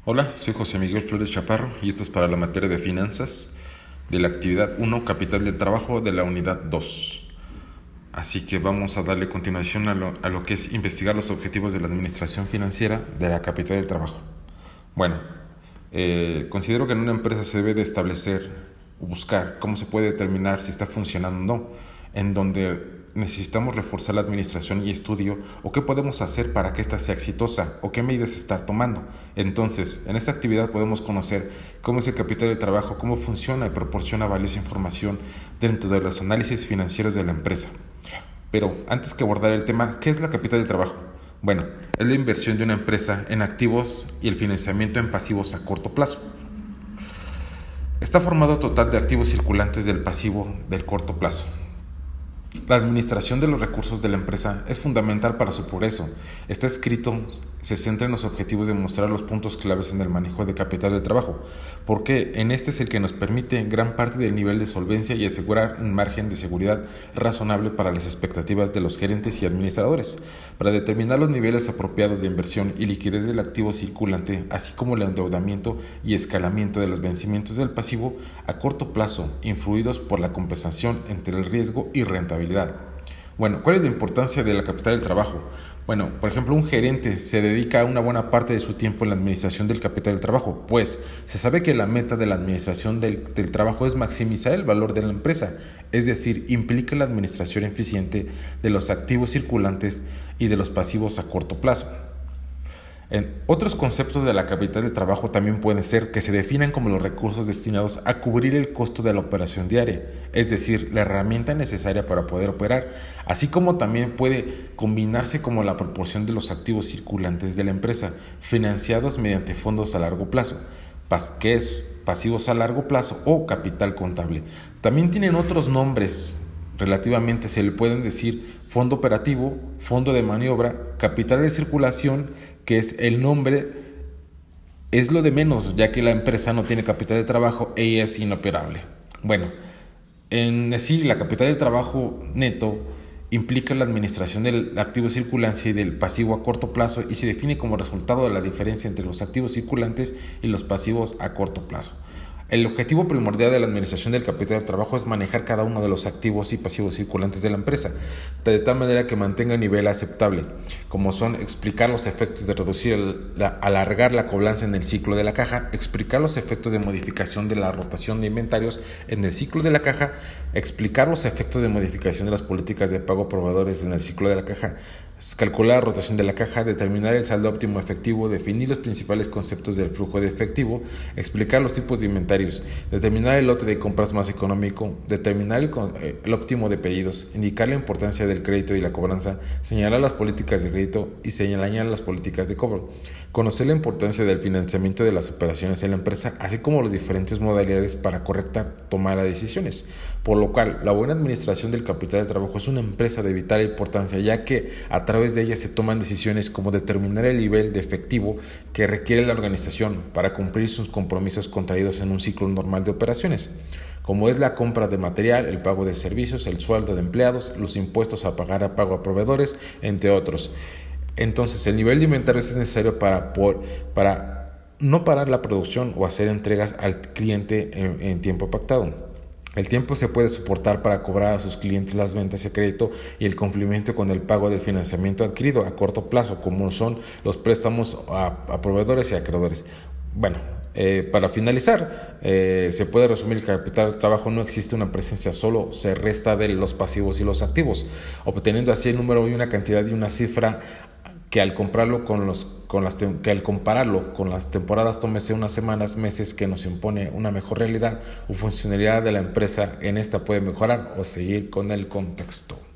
Hola, soy José Miguel Flores Chaparro y esto es para la materia de finanzas de la actividad 1, capital del trabajo de la unidad 2. Así que vamos a darle continuación a lo que es investigar los objetivos de la administración financiera de la capital del trabajo. Bueno, considero que en una empresa se debe de establecer o buscar cómo se puede determinar si está funcionando o no, en donde necesitamos reforzar la administración y estudio o qué podemos hacer para que ésta sea exitosa o qué medidas estar tomando. Entonces, en esta actividad podemos conocer cómo es el capital del trabajo, cómo funciona y proporciona valiosa información dentro de los análisis financieros de la empresa. Pero antes que abordar el tema, ¿qué es la capital del trabajo? Bueno, es la inversión de una empresa en activos y el financiamiento en pasivos a corto plazo. Está formado total de activos circulantes del pasivo del corto plazo. La administración de los recursos de la empresa es fundamental para su progreso. Este escrito se centra en los objetivos de mostrar los puntos claves en el manejo de capital de trabajo, porque en este es el que nos permite gran parte del nivel de solvencia y asegurar un margen de seguridad razonable para las expectativas de los gerentes y administradores, para determinar los niveles apropiados de inversión y liquidez del activo circulante, así como el endeudamiento y escalamiento de los vencimientos del pasivo a corto plazo, influidos por la compensación entre el riesgo y rentabilidad. Bueno, ¿cuál es la importancia de la capital del trabajo? Bueno, por ejemplo, un gerente se dedica una buena parte de su tiempo en la administración del capital del trabajo, pues se sabe que la meta de la administración del trabajo es maximizar el valor de la empresa, es decir, implica la administración eficiente de los activos circulantes y de los pasivos a corto plazo. Otros conceptos de la capital de trabajo también pueden ser que se definan como los recursos destinados a cubrir el costo de la operación diaria, es decir, la herramienta necesaria para poder operar, así como también puede combinarse como la proporción de los activos circulantes de la empresa, financiados mediante fondos a largo plazo, que es pasivos a largo plazo o capital contable. También tienen otros nombres. Relativamente se le pueden decir fondo operativo, fondo de maniobra, capital de circulación, que es el nombre, es lo de menos, ya que la empresa no tiene capital de trabajo y es inoperable. Bueno, en decir la capital del trabajo neto implica la administración del activo circulante y del pasivo a corto plazo y se define como resultado de la diferencia entre los activos circulantes y los pasivos a corto plazo. El objetivo primordial de la administración del capital de trabajo es manejar cada uno de los activos y pasivos circulantes de la empresa, de tal manera que mantenga un nivel aceptable, como son explicar los efectos de alargar la cobranza en el ciclo de la caja, explicar los efectos de modificación de la rotación de inventarios en el ciclo de la caja, explicar los efectos de modificación de las políticas de pago a proveedores en el ciclo de la caja, calcular la rotación de la caja, determinar el saldo óptimo efectivo, definir los principales conceptos del flujo de efectivo, explicar los tipos de inventarios, determinar el lote de compras más económico, determinar el óptimo de pedidos, indicar la importancia del crédito y la cobranza, señalar las políticas de crédito y señalar las políticas de cobro, conocer la importancia del financiamiento de las operaciones en la empresa, así como las diferentes modalidades para correctar tomar las decisiones. Por lo cual, la buena administración del capital de trabajo es una empresa de vital importancia, ya que a través de ella se toman decisiones como determinar el nivel de efectivo que requiere la organización para cumplir sus compromisos contraídos en un ciclo normal de operaciones, como es la compra de material, el pago de servicios, el sueldo de empleados, los impuestos a pagar a pago a proveedores, entre otros. Entonces, el nivel de inventarios es necesario para no parar la producción o hacer entregas al cliente en tiempo pactado. El tiempo se puede soportar para cobrar a sus clientes las ventas de crédito y el cumplimiento con el pago del financiamiento adquirido a corto plazo, como son los préstamos a proveedores y acreedores. Bueno, para finalizar, se puede resumir que el capital de trabajo no existe una presencia, solo se resta de los pasivos y los activos, obteniendo así el número y una cantidad y una cifra que al compararlo con las temporadas, tómese unas semanas, meses, que nos impone una mejor realidad o funcionalidad de la empresa, en esta puede mejorar o seguir con el contexto.